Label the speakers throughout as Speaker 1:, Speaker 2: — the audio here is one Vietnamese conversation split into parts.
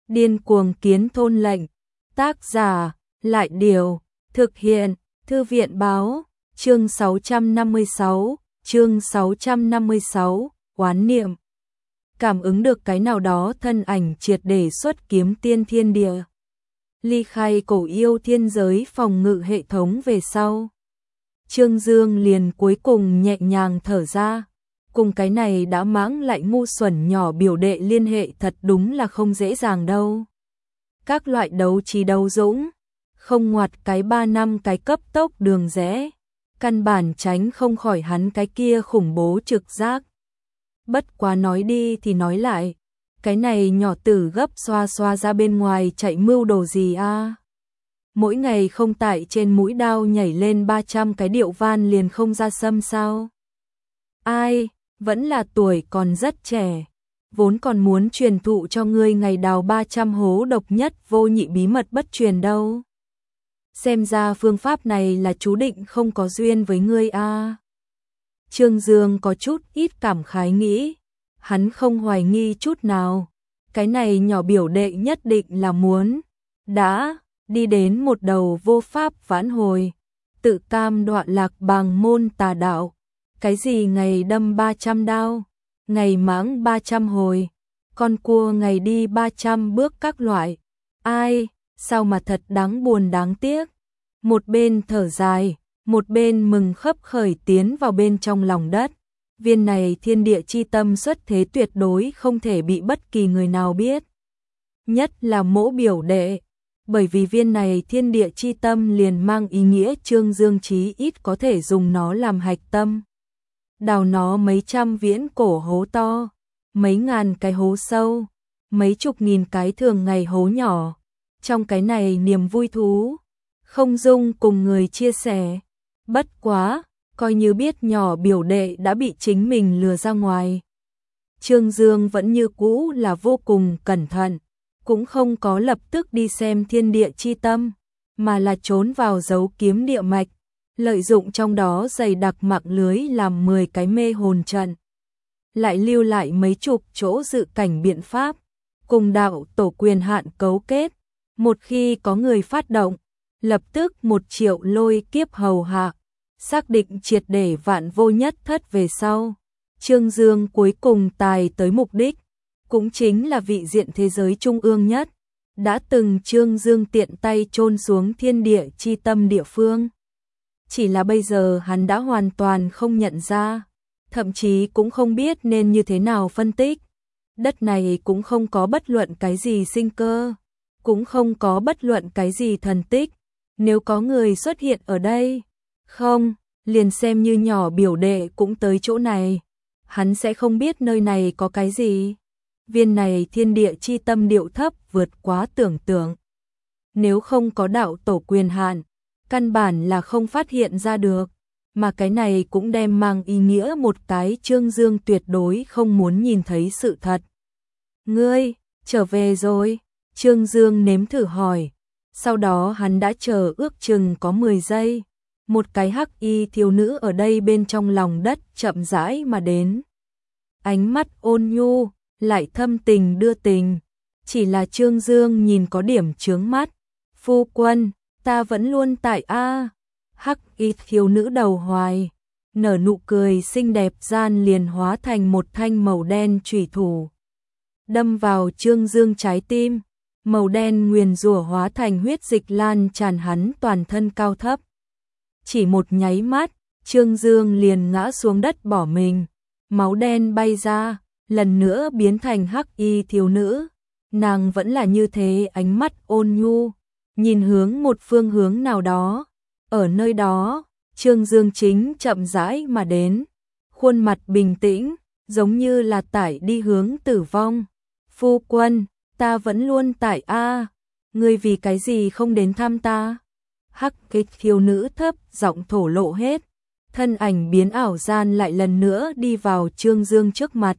Speaker 1: Điên cuồng kiến thôn lệnh. Tác giả, Lại Điều. Thực hiện, Thư viện Báo. Chương 656, oán niệm. Cảm ứng được cái nào đó, thân ảnh triệt để xuất kiếm tiên thiên địa. Ly khai cổ yêu thiên giới phòng ngự hệ thống về sau. Trương Dương liền cuối cùng nhẹ nhàng thở ra. Cùng cái này đã mãng lại ngu xuẩn nhỏ biểu đệ liên hệ thật đúng là không dễ dàng đâu. Các loại đấu trí đấu dũng, không ngoặt cái 3 năm cái cấp tốc đường rẽ, căn bản tránh không khỏi hắn cái kia khủng bố trực giác. Bất quá nói đi thì nói lại, cái này nhỏ tử gấp xoa xoa ra bên ngoài chạy mưu đồ gì a? Mỗi ngày không tại trên mũi đao nhảy lên 300 cái điệu van liền không ra sâm sao? Ai, vẫn là tuổi còn rất trẻ, vốn còn muốn truyền thụ cho ngươi ngày đào 300 hố độc nhất vô nhị bí mật bất truyền đâu. Xem ra phương pháp này là chú định không có duyên với ngươi a. Trương Dương có chút ít cảm khái nghĩ, hắn không hoài nghi chút nào, cái này nhỏ biểu đệ nhất định là muốn đã đi đến một đầu vô pháp vãn hồi, tự cam đoạn lạc bằng môn tà đạo. Cái gì ngày đâm 300 đao, ngày mãng 300 hồi, con cua ngày đi 300 bước các loại. Ai, sao mà thật đáng buồn đáng tiếc. Một bên thở dài, một bên mừng khấp khởi tiến vào bên trong lòng đất. Viên này thiên địa chi tâm xuất thế tuyệt đối không thể bị bất kỳ người nào biết. Nhất là mỗ biểu đệ, bởi vì viên này thiên địa chi tâm liền mang ý nghĩa Trương Dương chí ít có thể dùng nó làm hạch tâm. Đào nó mấy trăm viễn cổ hố to, mấy ngàn cái hố sâu, mấy chục nghìn cái thường ngày hố nhỏ. Trong cái này niềm vui thú, không dung cùng người chia sẻ. Bất quá, coi như biết nhỏ biểu đệ đã bị chính mình lừa ra ngoài. Trương Dương vẫn như cũ là vô cùng cẩn thận, cũng không có lập tức đi xem thiên địa chi tâm, mà là trốn vào giấu kiếm địa mạch. Lợi dụng trong đó dày đặc mạng lưới làm 10 cái mê hồn trận. Lại lưu lại mấy chục chỗ dự cảnh biện pháp, cùng đạo tổ quyền hạn cấu kết. Một khi có người phát động, lập tức 1 triệu lôi kiếp hầu hạ, xác định triệt để vạn vô nhất thất về sau. Trương Dương cuối cùng tài tới mục đích, cũng chính là vị diện thế giới trung ương nhất. Đã từng Trương Dương tiện tay chôn xuống thiên địa chi tâm địa phương. Chỉ là bây giờ hắn đã hoàn toàn không nhận ra, thậm chí cũng không biết nên như thế nào phân tích. Đất này cũng không có bất luận cái gì sinh cơ, cũng không có bất luận cái gì thần tích. Nếu có người xuất hiện ở đây, không, liền xem như nhỏ biểu đệ cũng tới chỗ này, hắn sẽ không biết nơi này có cái gì. Viên này thiên địa chi tâm điệu thấp vượt quá tưởng tượng. Nếu không có đạo tổ quyền hạn, căn bản là không phát hiện ra được, mà cái này cũng đem mang ý nghĩa một cái Trương Dương tuyệt đối không muốn nhìn thấy sự thật. Ngươi, trở về rồi? Trương Dương nếm thử hỏi, sau đó hắn đã chờ ước chừng có 10 giây, một cái hắc y thiếu nữ ở đây bên trong lòng đất chậm rãi mà đến. Ánh mắt ôn nhu, lại thâm tình đưa tình, chỉ là Trương Dương nhìn có điểm chướng mắt. Phu quân, ta vẫn luôn tại a. Hắc y thiếu nữ đầu hoài, nở nụ cười xinh đẹp gian liền hóa thành một thanh màu đen chủy thủ, đâm vào Trương Dương trái tim. Màu đen nguyền rủa hóa thành huyết dịch lan tràn hắn toàn thân cao thấp. Chỉ một nháy mắt, Trương Dương liền ngã xuống đất bỏ mình, máu đen bay ra, lần nữa biến thành hắc y thiếu nữ. Nàng vẫn là như thế, ánh mắt ôn nhu, nhìn hướng một phương hướng nào đó. Ở nơi đó, Trương Dương chính chậm rãi mà đến, khuôn mặt bình tĩnh, giống như là tải đi hướng tử vong. Phu quân, ta vẫn luôn tại a, ngươi vì cái gì không đến thăm ta? Hắc kịch thiếu nữ thấp giọng thổ lộ hết, thân ảnh biến ảo gian lại lần nữa đi vào Trương Dương trước mặt.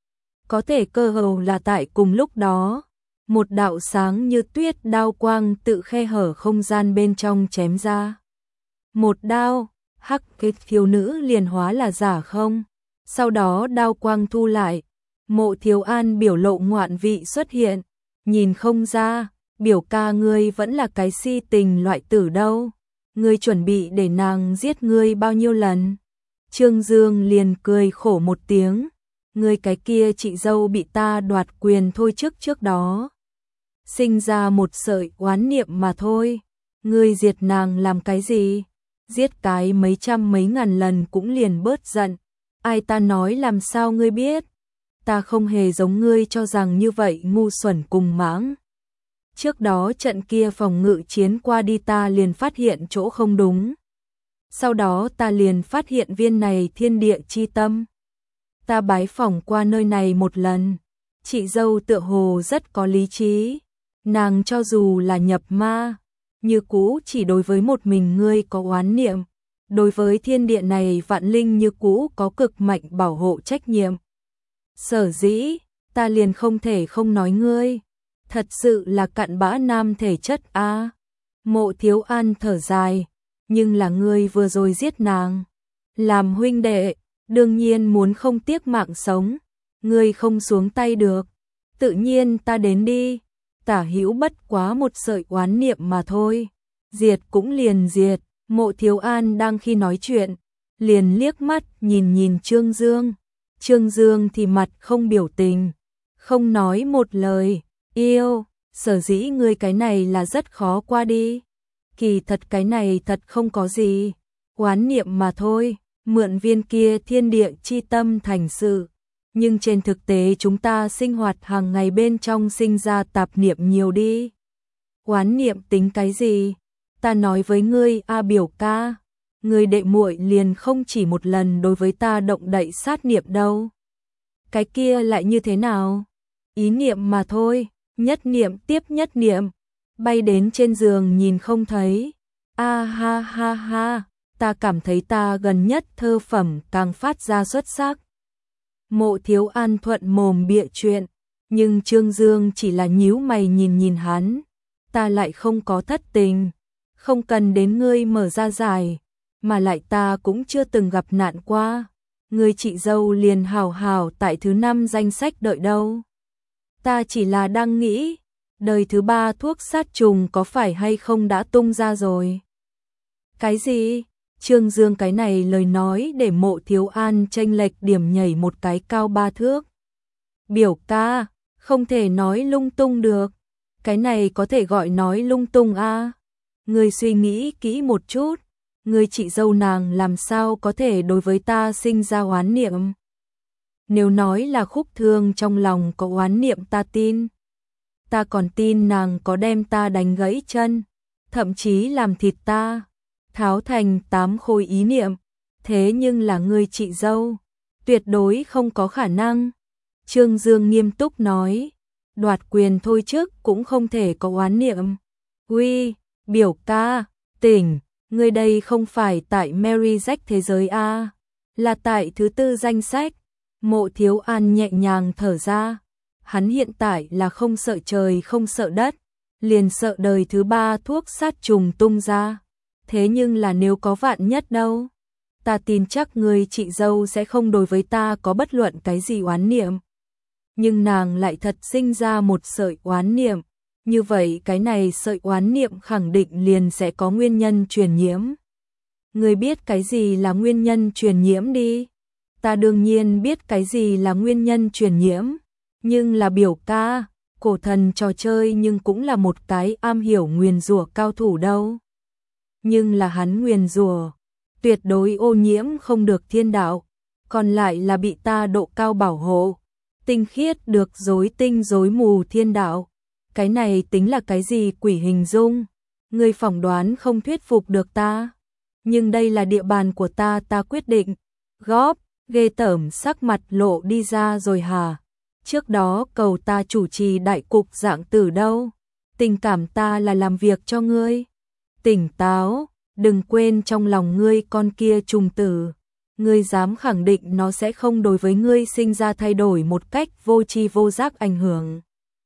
Speaker 1: Có thể cơ hồ là tại cùng lúc đó, một đạo sáng như tuyết đao quang tự khe hở không gian bên trong chém ra. Một đao, hắc kịch thiếu nữ liền hóa là giả không, sau đó đao quang thu lại, Mộ Thiếu An biểu lộ ngoạn vị xuất hiện, nhìn không ra, biểu ca ngươi vẫn là cái si tình loại tử đâu. Ngươi chuẩn bị để nàng giết ngươi bao nhiêu lần? Trương Dương liền cười khổ một tiếng, ngươi cái kia chị dâu bị ta đoạt quyền thôi trước đó. Sinh ra một sợi oán niệm mà thôi, ngươi diệt nàng làm cái gì? Giết cái mấy trăm mấy ngàn lần cũng liền bớt giận. Ai ta nói làm sao ngươi biết? Ta không hề giống ngươi cho rằng như vậy ngu xuẩn cùng mãng. Trước đó trận kia phòng ngự chiến qua đi ta liền phát hiện chỗ không đúng. Sau đó ta liền phát hiện viên này thiên địa chi tâm. Ta bái phỏng qua nơi này một lần. Chị dâu tựa hồ rất có lý trí. Nàng cho dù là nhập ma, như cũ chỉ đối với một mình ngươi có oán niệm. Đối với thiên địa này vạn linh như cũ có cực mạnh bảo hộ trách nhiệm. Sở dĩ, ta liền không thể không nói ngươi. Thật sự là cặn bã nam thể chất a. Mộ Thiếu An thở dài, nhưng là ngươi vừa rồi giết nàng. Làm huynh đệ, đương nhiên muốn không tiếc mạng sống, ngươi không xuống tay được. Tự nhiên ta đến đi, tả hữu bất quá một sợi oán niệm mà thôi. Diệt cũng liền diệt, Mộ Thiếu An đang khi nói chuyện, liền liếc mắt nhìn Trương Dương. Trương Dương thì mặt không biểu tình, không nói một lời. Yêu, sở dĩ ngươi cái này là rất khó qua đi. Kỳ thật cái này thật không có gì, oán niệm mà thôi, mượn viên kia thiên địa chi tâm thành sự. Nhưng trên thực tế chúng ta sinh hoạt hàng ngày bên trong sinh ra tạp niệm nhiều đi. Oán niệm tính cái gì? Ta nói với ngươi a biểu ca, ngươi đệ muội liền không chỉ một lần đối với ta động đậy sát niệm đâu. Cái kia lại như thế nào? Ý niệm mà thôi. Nhất niệm tiếp nhất niệm, bay đến trên giường nhìn không thấy. A ha ha ha, ta cảm thấy ta gần nhất thơ phẩm càng phát ra xuất sắc. Mộ Thiếu An thuận mồm bịa chuyện, nhưng Trương Dương chỉ là nhíu mày nhìn hắn. Ta lại không có thất tình, không cần đến ngươi mở ra giải, mà lại ta cũng chưa từng gặp nạn qua. Ngươi chị dâu liền hào hào tại thứ 5 danh sách đợi đâu. Ta chỉ là đang nghĩ, đời thứ 3 thuốc sát trùng có phải hay không đã tung ra rồi. Cái gì? Trương Dương cái này lời nói để Mộ Thiếu An chênh lệch điểm nhảy một cái cao 3 thước. Biểu ca, không thể nói lung tung được. Cái này có thể gọi nói lung tung a. Ngươi suy nghĩ kỹ một chút, ngươi chị dâu nàng làm sao có thể đối với ta sinh ra oán niệm. Nếu nói là khúc thương trong lòng có oán niệm ta tin. Ta còn tin nàng có đem ta đánh gãy chân, thậm chí làm thịt ta, tháo thành 8 khối ý niệm. Thế nhưng là ngươi chị dâu, tuyệt đối không có khả năng. Trương Dương nghiêm túc nói, đoạt quyền thôi chức cũng không thể có oán niệm. Uy, biểu ca, tỉnh, ngươi đây không phải tại Mary Jack thế giới a, là tại thứ 4 danh sách. Mộ Thiếu An nhẹ nhàng thở ra, hắn hiện tại là không sợ trời không sợ đất, liền sợ đời thứ 3 thuốc sát trùng tung ra. Thế nhưng là nếu có vạn nhất đâu, ta tin chắc người chị dâu sẽ không đối với ta có bất luận cái gì oán niệm. Nhưng nàng lại thật sinh ra một sợi oán niệm, như vậy cái này sợi oán niệm khẳng định liền sẽ có nguyên nhân truyền nhiễm. Người biết cái gì là nguyên nhân truyền nhiễm đi? Ta đương nhiên biết cái gì là nguyên nhân truyền nhiễm, nhưng là biểu ca, cổ thần trò chơi nhưng cũng là một cái am hiểu nguyền rủa cao thủ đâu. Nhưng là hắn nguyền rủa, tuyệt đối ô nhiễm không được thiên đạo, còn lại là bị ta độ cao bảo hộ, tinh khiết được rối tinh rối mù thiên đạo. Cái này tính là cái gì quỷ hình dung? Ngươi phỏng đoán không thuyết phục được ta, nhưng đây là địa bàn của ta, ta quyết định. Góp, ghê tởm sắc mặt lộ đi ra rồi hả? Trước đó cầu ta chủ trì đại cục dạng tử đâu? Tình cảm ta là làm việc cho ngươi. Tỉnh táo, đừng quên trong lòng ngươi con kia trùng tử. Ngươi dám khẳng định nó sẽ không đối với ngươi sinh ra thay đổi một cách vô tri vô giác ảnh hưởng.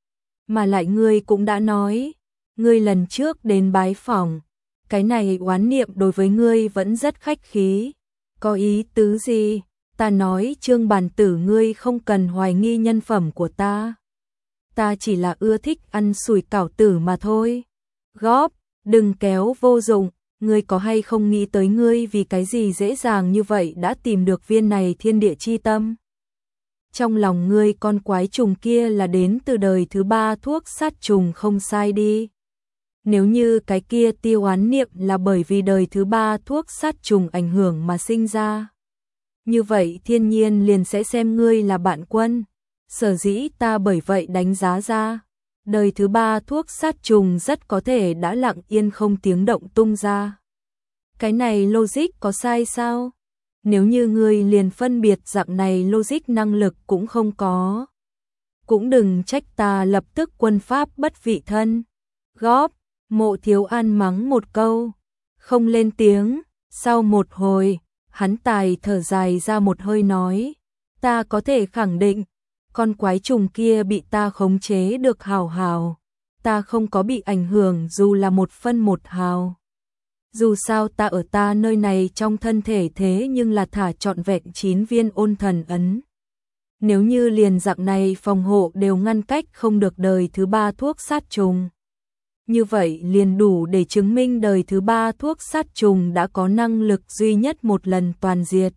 Speaker 1: Mà lại ngươi cũng đã nói, ngươi lần trước đến bái phỏng, cái này oán niệm đối với ngươi vẫn rất khách khí. Có ý tứ gì? Ta nói Trương bản tử ngươi không cần hoài nghi nhân phẩm của ta. ta chỉ là ưa thích ăn sủi cảo tử mà thôi. Góp, đừng kéo vô dụng, ngươi có hay không nghĩ tới ngươi vì cái gì dễ dàng như vậy đã tìm được viên này thiên địa chi tâm. Trong lòng ngươi con quái trùng kia là đến từ đời thứ 3 thuốc sát trùng không sai đi. Nếu như cái kia tiêu oán niệm là bởi vì đời thứ 3 thuốc sát trùng ảnh hưởng mà sinh ra, như vậy thiên nhiên liền sẽ xem ngươi là bạn quân. Sở dĩ ta bởi vậy đánh giá ra, đời thứ 3 thuốc sát trùng rất có thể đã lặng yên không tiếng động tung ra. Cái này logic có sai sao? Nếu như ngươi liền phân biệt dạng này logic năng lực cũng không có, cũng đừng trách ta lập tức quân pháp bất vị thân. Góp, Mộ Thiếu An mắng một câu, không lên tiếng. Sau một hồi, hắn tài thở dài ra một hơi nói, ta có thể khẳng định, con quái trùng kia bị ta khống chế được hào hào, ta không có bị ảnh hưởng dù là một phân một hào. Dù sao ta ở ta nơi này trong thân thể thế nhưng là thả trọn vẹn 9 viên ôn thần ấn. Nếu như liền dạng này phòng hộ đều ngăn cách không được đời thứ 3 thuốc sát trùng, như vậy liền đủ để chứng minh đời thứ 3 thuốc sát trùng đã có năng lực duy nhất một lần toàn diệt.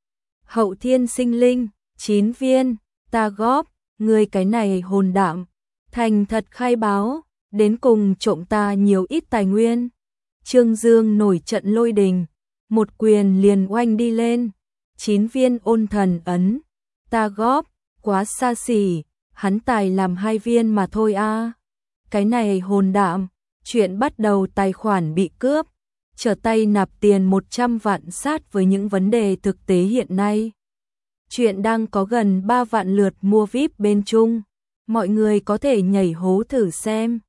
Speaker 1: Hậu thiên sinh linh, 9 viên, ta góp, ngươi cái này hồn đạm, thành thật khai báo, đến cùng trộm ta nhiều ít tài nguyên. Trương Dương nổi trận lôi đình, một quyền liền oanh đi lên, 9 viên ôn thần ấn, ta góp, quá xa xỉ, hắn tài làm 2 viên mà thôi a. Cái này hồn đạm, chuyện bắt đầu tài khoản bị cướp, trở tay nạp tiền 100 vạn sát với những vấn đề thực tế hiện nay. Chuyện đang có gần 3 vạn lượt mua VIP bên Trung, mọi người có thể nhảy hố thử xem.